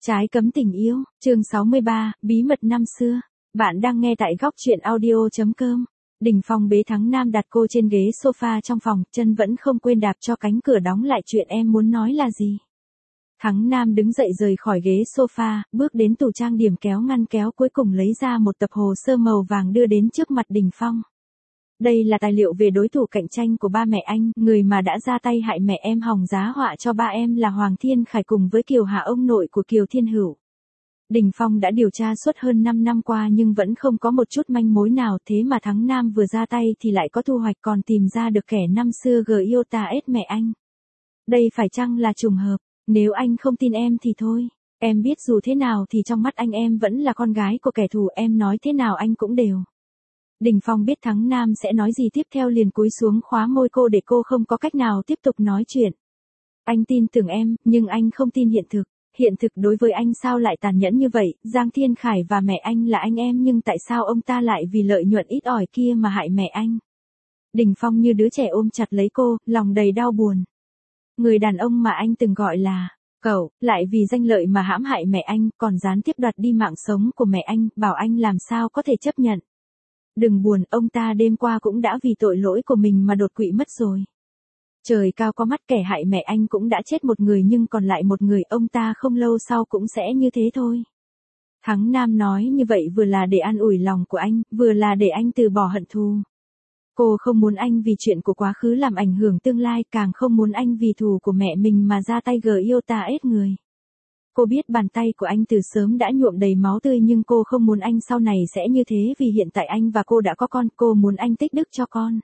Trái cấm tình yêu, chương 63, bí mật năm xưa. Bạn đang nghe tại góc truyện audio.com. Đình Phong bế Thắng Nam đặt cô trên ghế sofa trong phòng, chân vẫn không quên đạp cho cánh cửa đóng lại. Chuyện em muốn nói là gì? Thắng Nam đứng dậy rời khỏi ghế sofa, bước đến tủ trang điểm kéo ngăn kéo, cuối cùng lấy ra một tập hồ sơ màu vàng đưa đến trước mặt Đình Phong. Đây là tài liệu về đối thủ cạnh tranh của ba mẹ anh, người mà đã ra tay hại mẹ em hòng giá họa cho ba em là Hoàng Thiên Khải cùng với Kiều Hà, ông nội của Kiều Thiên Hữu. Đình Phong đã điều tra suốt hơn 5 năm qua nhưng vẫn không có một chút manh mối nào, thế mà Thắng Nam vừa ra tay thì lại có thu hoạch, còn tìm ra được kẻ năm xưa Giota mẹ anh. Đây phải chăng là trùng hợp? Nếu anh không tin em thì thôi, em biết dù thế nào thì trong mắt anh em vẫn là con gái của kẻ thù, em nói thế nào anh cũng đều. Đình Phong biết Thắng Nam sẽ nói gì tiếp theo, liền cúi xuống khóa môi cô để cô không có cách nào tiếp tục nói chuyện. Anh tin tưởng em, nhưng anh không tin hiện thực. Hiện thực đối với anh sao lại tàn nhẫn như vậy? Giang Thiên Khải và mẹ anh là anh em, nhưng tại sao ông ta lại vì lợi nhuận ít ỏi kia mà hại mẹ anh? Đình Phong như đứa trẻ ôm chặt lấy cô, lòng đầy đau buồn. Người đàn ông mà anh từng gọi là cậu, lại vì danh lợi mà hãm hại mẹ anh, còn gián tiếp đoạt đi mạng sống của mẹ anh, bảo anh làm sao có thể chấp nhận. Đừng buồn, ông ta đêm qua cũng đã vì tội lỗi của mình mà đột quỵ mất rồi. Trời cao có mắt, kẻ hại mẹ anh cũng đã chết một người nhưng còn lại một người, ông ta không lâu sau cũng sẽ như thế thôi. Thắng Nam nói như vậy vừa là để an ủi lòng của anh, vừa là để anh từ bỏ hận thù. Cô không muốn anh vì chuyện của quá khứ làm ảnh hưởng tương lai, càng không muốn anh vì thù của mẹ mình mà ra tay Giota người. Cô biết bàn tay của anh từ sớm đã nhuộm đầy máu tươi, nhưng cô không muốn anh sau này sẽ như thế, vì hiện tại anh và cô đã có con, cô muốn anh tích đức cho con.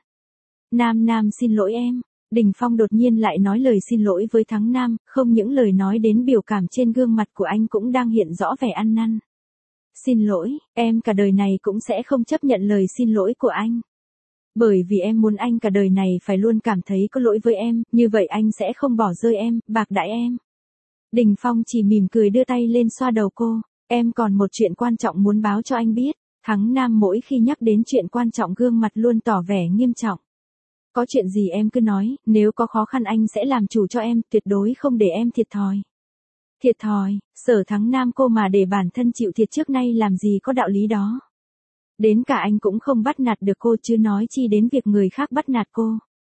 Nam xin lỗi em. Đình Phong đột nhiên lại nói lời xin lỗi với Thắng Nam, không những lời nói đến biểu cảm trên gương mặt của anh cũng đang hiện rõ vẻ ăn năn. Xin lỗi, em cả đời này cũng sẽ không chấp nhận lời xin lỗi của anh. Bởi vì em muốn anh cả đời này phải luôn cảm thấy có lỗi với em, như vậy anh sẽ không bỏ rơi em, bạc đãi em. Đình Phong chỉ mỉm cười đưa tay lên xoa đầu cô. Em còn một chuyện quan trọng muốn báo cho anh biết. Thắng Nam mỗi khi nhắc đến chuyện quan trọng gương mặt luôn tỏ vẻ nghiêm trọng. Có chuyện gì em cứ nói, nếu có khó khăn anh sẽ làm chủ cho em, tuyệt đối không để em thiệt thòi. Thiệt thòi? Sở Thắng Nam cô mà để bản thân chịu thiệt trước nay làm gì có đạo lý đó. Đến cả anh cũng không bắt nạt được cô, chứ nói chi đến việc người khác bắt nạt cô.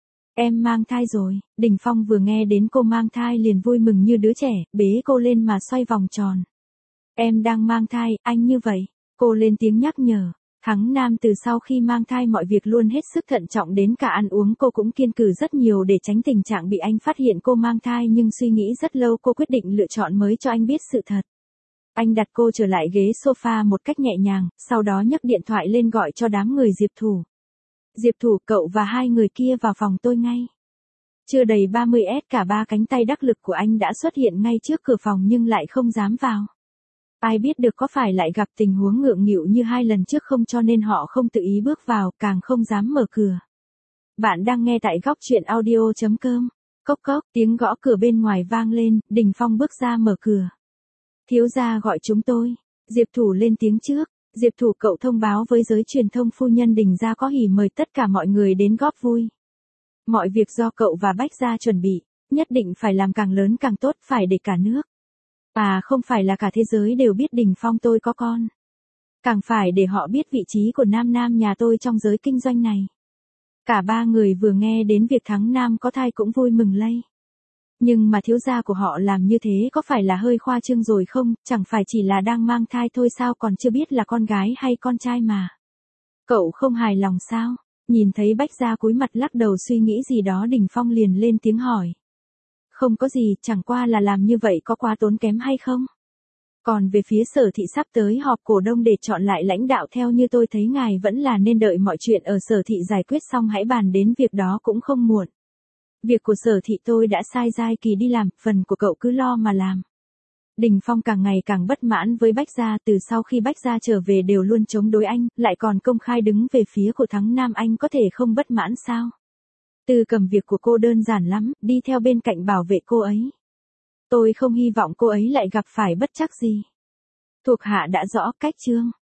Em mang thai rồi. Đình Phong vừa nghe đến cô mang thai liền vui mừng như đứa trẻ, bế cô lên mà xoay vòng tròn. Em đang mang thai, anh như vậy. Cô lên tiếng nhắc nhở. Thắng Nam từ sau khi mang thai mọi việc luôn hết sức thận trọng, đến cả ăn uống cô cũng kiêng cữ rất nhiều để tránh tình trạng bị anh phát hiện cô mang thai, nhưng suy nghĩ rất lâu cô quyết định lựa chọn mới cho anh biết sự thật. Anh đặt cô trở lại ghế sofa một cách nhẹ nhàng, sau đó nhấc điện thoại lên gọi cho đám người Diệp Thủ. Diệp Thủ, cậu và hai người kia vào phòng tôi ngay. Chưa đầy 30s, cả ba cánh tay đắc lực của anh đã xuất hiện ngay trước cửa phòng nhưng lại không dám vào. Ai biết được có phải lại gặp tình huống ngượng nghịu như hai lần trước không, cho nên họ không tự ý bước vào, càng không dám mở cửa. Bạn đang nghe tại góc truyện audio.com. Cốc cốc, tiếng gõ cửa bên ngoài vang lên, Đình Phong bước ra mở cửa. Thiếu gia gọi chúng tôi. Diệp Thủ lên tiếng trước. Diệp Thủ, cậu thông báo với giới truyền thông phu nhân Đình gia có hỉ mời tất cả mọi người đến góp vui. Mọi việc do cậu và Bách gia chuẩn bị, nhất định phải làm càng lớn càng tốt, phải để cả nước. Không phải là cả thế giới đều biết Đình Phong tôi có con. Càng phải để họ biết vị trí của Nam nhà tôi trong giới kinh doanh này. Cả ba người vừa nghe đến việc Thắng Nam có thai cũng vui mừng lây. Nhưng mà thiếu gia của họ làm như thế có phải là hơi khoa trương rồi không, chẳng phải chỉ là đang mang thai thôi sao, còn chưa biết là con gái hay con trai mà. Cậu không hài lòng sao? Nhìn thấy Bách gia cúi mặt lắc đầu suy nghĩ gì đó, Đình Phong liền lên tiếng hỏi. Không có gì, chẳng qua là làm như vậy có quá tốn kém hay không? Còn về phía Sở Thị sắp tới họp cổ đông để chọn lại lãnh đạo, theo như tôi thấy ngài vẫn là nên đợi mọi chuyện ở Sở Thị giải quyết xong hãy bàn đến việc đó cũng không muộn. Việc của Sở Thị tôi đã sai Giai Kỳ đi làm, phần của cậu cứ lo mà làm. Đình Phong càng ngày càng bất mãn với Bách gia, từ sau khi Bách gia trở về đều luôn chống đối anh, lại còn công khai đứng về phía của Thắng Nam, anh có thể không bất mãn sao? Từ cầm việc của cô đơn giản lắm, đi theo bên cạnh bảo vệ cô ấy. Tôi không hy vọng cô ấy lại gặp phải bất trắc gì. Thuộc hạ đã rõ, cách chương.